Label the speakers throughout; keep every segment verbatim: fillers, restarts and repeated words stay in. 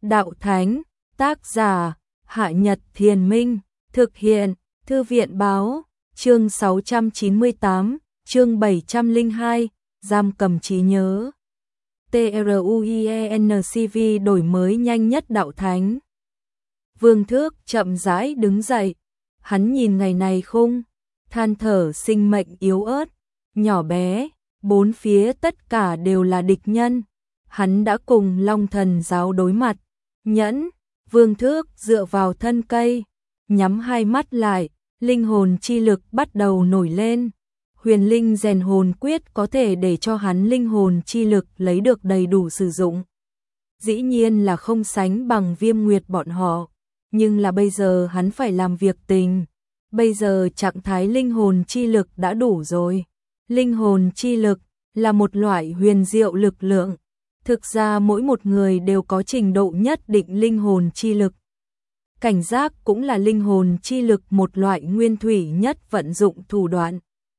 Speaker 1: Đạo Thánh, tác giả, Hạ Nhật Thiền Minh, thực hiện, Thư viện Báo, chương sáu trăm chín mươi tám, chương bảy trăm lẻ hai, giam cầm trí nhớ. TRUIENCV đổi mới nhanh nhất Đạo Thánh. Vương Thước chậm rãi đứng dậy, hắn nhìn ngày này khung, than thở sinh mệnh yếu ớt, nhỏ bé, bốn phía tất cả đều là địch nhân. Hắn đã cùng Long Thần giáo đối mặt, nhẫn, Vương Thước dựa vào thân cây, nhắm hai mắt lại, linh hồn chi lực bắt đầu nổi lên. Huyền linh rèn hồn quyết có thể để cho hắn linh hồn chi lực lấy được đầy đủ sử dụng. Dĩ nhiên là không sánh bằng Viêm Nguyệt bọn họ, nhưng là bây giờ hắn phải làm việc tình. Bây giờ trạng thái linh hồn chi lực đã đủ rồi. Linh hồn chi lực là một loại huyền diệu lực lượng. Thực ra mỗi một người đều có trình độ nhất định linh hồn chi lực. Cảnh giác cũng là linh hồn chi lực một loại nguyên thủy nhất vận dụng thủ đoạn.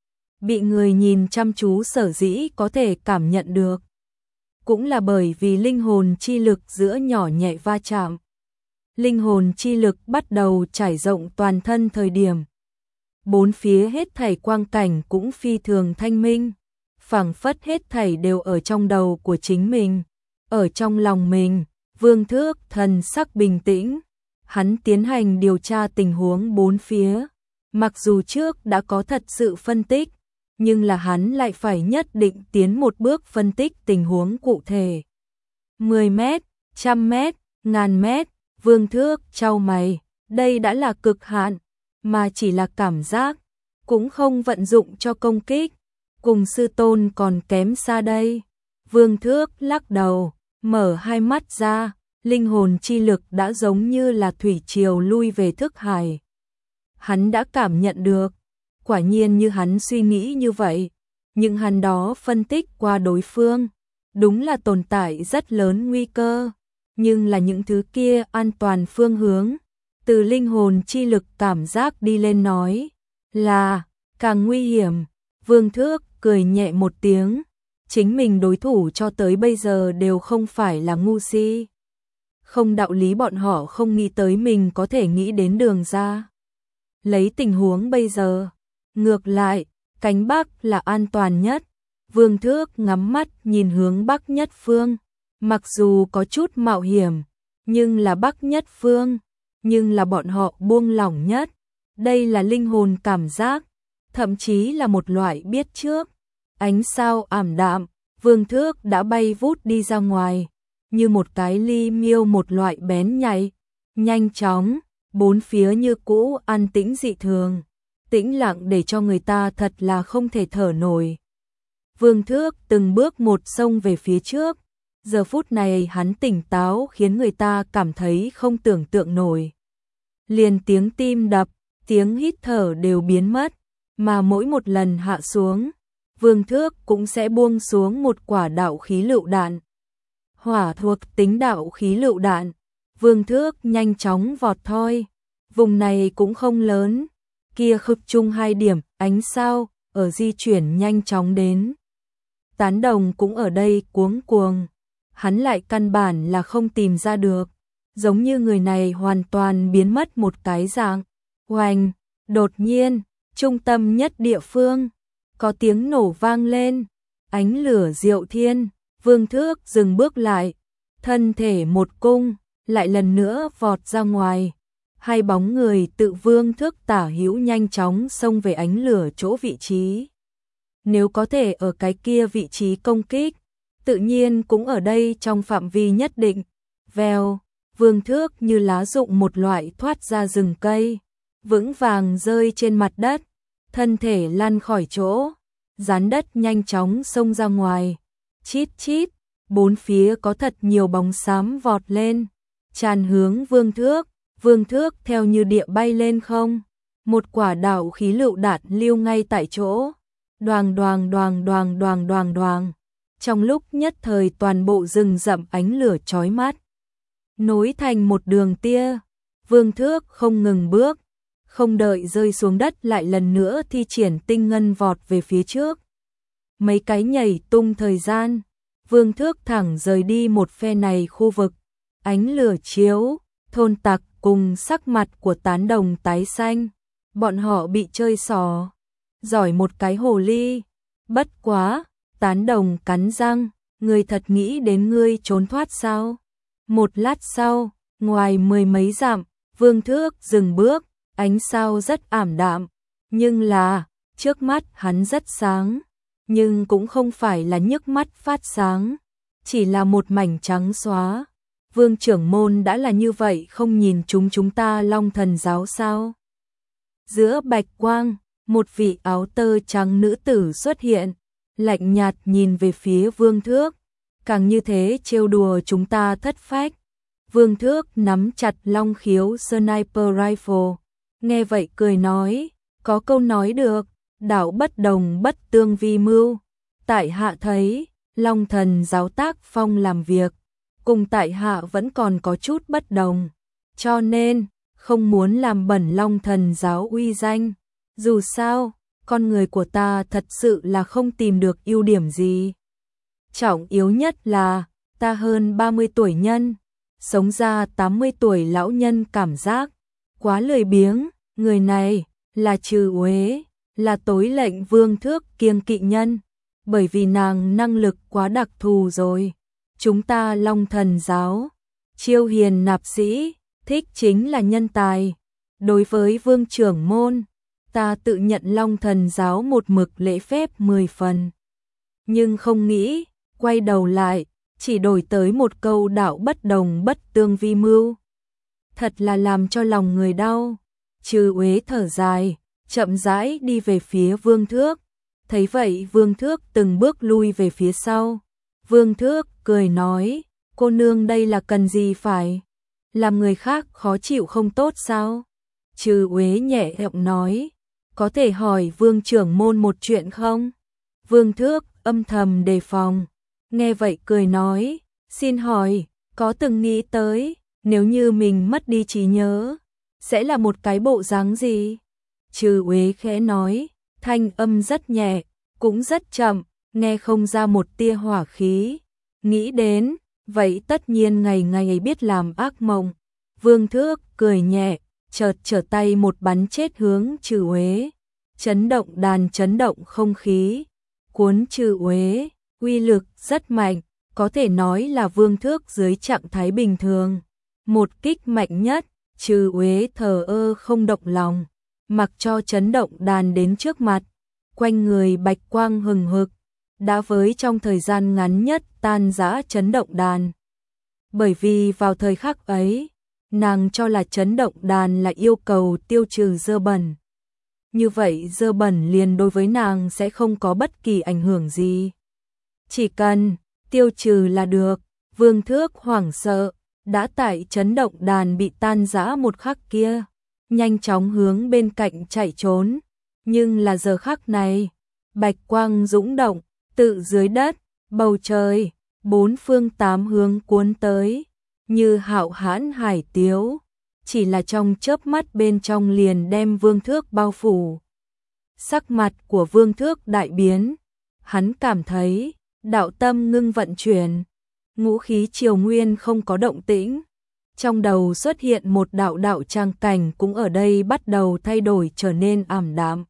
Speaker 1: Bị người nhìn chăm chú sở dĩ có thể cảm nhận được. Cũng là bởi vì linh hồn chi lực giữa nhỏ nhẹ va chạm. Linh hồn chi lực bắt đầu trải rộng toàn thân thời điểm. Bốn phía hết thảy quang cảnh cũng phi thường thanh minh. Phảng phất hết thảy đều ở trong đầu của chính mình. Ở trong lòng mình, Vương Thước thần sắc bình tĩnh. Hắn tiến hành điều tra tình huống bốn phía. Mặc dù trước đã có thật sự phân tích, nhưng là hắn lại phải nhất định tiến một bước phân tích tình huống cụ thể. mười mét, trăm mét, ngàn mét, Vương Thước chau mày, đây đã là cực hạn, mà chỉ là cảm giác, cũng không vận dụng cho công kích, cùng sư tôn còn kém xa đây. Vương Thước lắc đầu, mở hai mắt ra, linh hồn chi lực đã giống như là thủy triều lui về thức hải. Hắn đã cảm nhận được, quả nhiên như hắn suy nghĩ như vậy, nhưng hắn đó phân tích qua đối phương, đúng là tồn tại rất lớn nguy cơ, nhưng là những thứ kia an toàn phương hướng, từ linh hồn chi lực cảm giác đi lên nói, là càng nguy hiểm. Vương Thước cười nhẹ một tiếng, chính mình đối thủ cho tới bây giờ đều không phải là ngu si. Không đạo lý bọn họ không nghĩ tới mình có thể nghĩ đến đường ra. Lấy tình huống bây giờ, ngược lại, cánh Bắc là an toàn nhất. Vương Thước ngắm mắt nhìn hướng Bắc nhất phương, mặc dù có chút mạo hiểm, nhưng là Bắc nhất phương, nhưng là bọn họ buông lỏng nhất. Đây là linh hồn cảm giác, thậm chí là một loại biết trước. Ánh sao ảm đạm, Vương Thước đã bay vút đi ra ngoài, như một cái ly miêu một loại bén nhạy, nhanh chóng, bốn phía như cũ an tĩnh dị thường, tĩnh lặng để cho người ta thật là không thể thở nổi. Vương Thước từng bước một xông về phía trước, giờ phút này hắn tỉnh táo khiến người ta cảm thấy không tưởng tượng nổi. Liền tiếng tim đập, tiếng hít thở đều biến mất, mà mỗi một lần hạ xuống, Vương Thước cũng sẽ buông xuống một quả đạo khí lựu đạn. Hỏa thuộc tính đạo khí lựu đạn, Vương Thước nhanh chóng vọt thôi. Vùng này cũng không lớn, kia khực chung hai điểm, ánh sao, ở di chuyển nhanh chóng đến. Tán đồng cũng ở đây cuống cuồng, hắn lại căn bản là không tìm ra được, giống như người này hoàn toàn biến mất một cái dạng. Oanh, đột nhiên, trung tâm nhất địa phương, có tiếng nổ vang lên, ánh lửa diệu thiên, Vương Thước dừng bước lại, thân thể một cung, lại lần nữa vọt ra ngoài. Hai bóng người tự Vương Thước tả hữu nhanh chóng xông về ánh lửa chỗ vị trí. Nếu có thể ở cái kia vị trí công kích, tự nhiên cũng ở đây trong phạm vi nhất định. Vèo, Vương Thước như lá rụng một loại thoát ra rừng cây, vững vàng rơi trên mặt đất, thân thể lăn khỏi chỗ, dán đất nhanh chóng xông ra ngoài. Chít chít, bốn phía có thật nhiều bóng xám vọt lên, tràn hướng Vương Thước. Vương Thước theo như địa bay lên không, một quả đạo khí lựu đạn lưu ngay tại chỗ, đoàng đoàng đoàng đoàng đoàng đoàng đoàng. Trong lúc nhất thời toàn bộ rừng rậm ánh lửa chói mắt, nối thành một đường tia. Vương Thước không ngừng bước, không đợi rơi xuống đất lại lần nữa thi triển tinh ngân vọt về phía trước. Mấy cái nhảy tung thời gian, Vương Thước thẳng rời đi một phe này khu vực, ánh lửa chiếu, thôn tặc cùng sắc mặt của tán đồng tái xanh. Bọn họ bị chơi xỏ, giỏi một cái hồ ly. Bất quá, tán đồng cắn răng, ngươi thật nghĩ đến ngươi trốn thoát sao? Một lát sau, ngoài mười mấy dặm, Vương Thước dừng bước, ánh sao rất ảm đạm, nhưng là, trước mắt hắn rất sáng, nhưng cũng không phải là nhức mắt phát sáng, chỉ là một mảnh trắng xóa. Vương trưởng môn đã là như vậy không nhìn chúng chúng ta Long Thần giáo sao? Giữa bạch quang, một vị áo tơ trắng nữ tử xuất hiện, lạnh nhạt nhìn về phía Vương Thước, càng như thế trêu đùa chúng ta thất phách. Vương Thước nắm chặt long khiếu sniper rifle, nghe vậy cười nói, có câu nói được, đạo bất đồng bất tương vi mưu. Tại hạ thấy, Long Thần giáo tác phong làm việc, cùng tại hạ vẫn còn có chút bất đồng, cho nên, không muốn làm bẩn Long Thần giáo uy danh. Dù sao, con người của ta thật sự là không tìm được ưu điểm gì. Trọng yếu nhất là, ta hơn ba mươi tuổi nhân, sống ra tám mươi tuổi lão nhân cảm giác, quá lười biếng, người này, là Trừ Uế, là tối lệnh Vương Thước kiêng kỵ nhân, bởi vì nàng năng lực quá đặc thù rồi. Chúng ta Long Thần giáo, chiêu hiền nạp sĩ, thích chính là nhân tài. Đối với Vương trưởng môn, ta tự nhận Long Thần giáo một mực lễ phép mười phần. Nhưng không nghĩ, quay đầu lại, chỉ đổi tới một câu đạo bất đồng bất tương vi mưu. Thật là làm cho lòng người đau. Trừ Uế thở dài, chậm rãi đi về phía Vương Thước. Thấy vậy Vương Thước từng bước lui về phía sau. Vương Thước cười nói, cô nương đây là cần gì phải? Làm người khác khó chịu không tốt sao? Trừ Uế nhẹ giọng nói, có thể hỏi Vương trưởng môn một chuyện không? Vương Thước âm thầm đề phòng, nghe vậy cười nói, xin hỏi, có từng nghĩ tới, nếu như mình mất đi trí nhớ, sẽ là một cái bộ dáng gì? Trừ Uế khẽ nói, thanh âm rất nhẹ, cũng rất chậm, nghe không ra một tia hỏa khí. Nghĩ đến, vậy tất nhiên ngày ngày biết làm ác mộng. Vương Thước cười nhẹ, chợt trở tay một bắn chết hướng Trừ Uế. Chấn động đàn chấn động không khí, cuốn Trừ Uế, uy lực rất mạnh, có thể nói là Vương Thước dưới trạng thái bình thường. Một kích mạnh nhất, Trừ Uế thờ ơ không động lòng, mặc cho chấn động đàn đến trước mặt, quanh người bạch quang hừng hực, đã với trong thời gian ngắn nhất tan rã chấn động đàn. Bởi vì vào thời khắc ấy, nàng cho là chấn động đàn là yêu cầu tiêu trừ dơ bẩn. Như vậy dơ bẩn liền đối với nàng sẽ không có bất kỳ ảnh hưởng gì. Chỉ cần tiêu trừ là được. Vương Thước hoảng sợ, đã tại chấn động đàn bị tan rã một khắc kia, nhanh chóng hướng bên cạnh chạy trốn. Nhưng là giờ khắc này, bạch quang dũng động, tự dưới đất, bầu trời, bốn phương tám hướng cuốn tới, như hạo hãn hải tiếu, chỉ là trong chớp mắt bên trong liền đem Vương Thước bao phủ. Sắc mặt của Vương Thước đại biến, hắn cảm thấy đạo tâm ngưng vận chuyển, ngũ khí triều nguyên không có động tĩnh. Trong đầu xuất hiện một đạo đạo trang cảnh cũng ở đây bắt đầu thay đổi trở nên ảm đạm.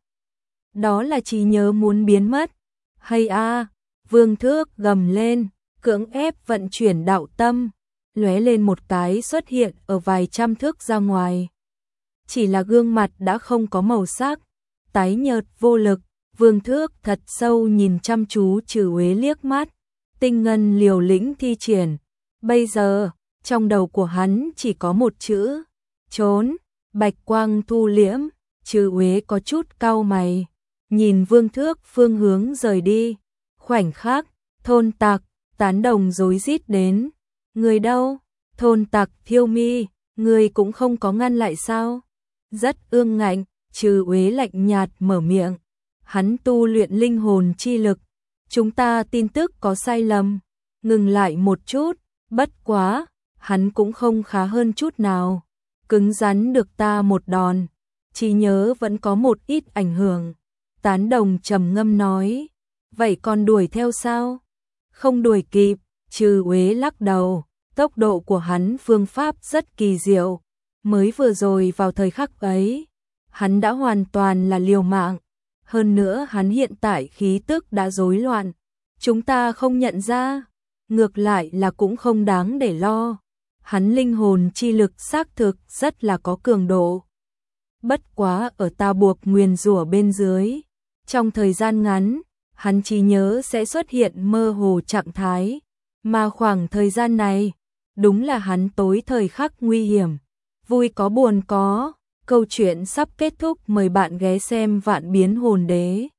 Speaker 1: Đó là trí nhớ muốn biến mất. Hay a, Vương Thước gầm lên, cưỡng ép vận chuyển đạo tâm, lóe lên một cái xuất hiện ở vài trăm thước ra ngoài. Chỉ là gương mặt đã không có màu sắc, tái nhợt vô lực. Vương Thước thật sâu nhìn chăm chú Trừ Uế liếc mắt, tinh ngân liều lĩnh thi triển. Bây giờ, trong đầu của hắn chỉ có một chữ, trốn. Bạch quang thu liễm, Trừ Uế có chút cau mày, nhìn Vương Thước phương hướng rời đi. Khoảnh khắc, thôn tặc, tán đồng rối rít đến. Người đâu? Thôn tặc Thiêu Mi, người cũng không có ngăn lại sao? Rất ương ngạnh, Trừ Uế lạnh nhạt mở miệng. Hắn tu luyện linh hồn chi lực. Chúng ta tin tức có sai lầm. Ngừng lại một chút, bất quá, hắn cũng không khá hơn chút nào. Cứng rắn được ta một đòn, trí nhớ vẫn có một ít ảnh hưởng. Tán đồng trầm ngâm nói, vậy còn đuổi theo sao? Không đuổi kịp. Trừ Uế lắc đầu, Tốc độ của hắn phương pháp rất kỳ diệu, mới vừa rồi vào thời khắc ấy, hắn đã hoàn toàn là liều mạng, hơn nữa hắn hiện tại khí tức đã rối loạn, chúng ta không nhận ra, ngược lại là cũng không đáng để lo, hắn linh hồn chi lực xác thực rất là có cường độ. Bất quá ở ta buộc nguyền rủa bên dưới, trong thời gian ngắn, hắn trí nhớ sẽ xuất hiện mơ hồ trạng thái, mà khoảng thời gian này, đúng là hắn tối thời khắc nguy hiểm, vui có buồn có, câu chuyện sắp kết thúc, mời bạn ghé xem Vạn Biến Hồn Đế.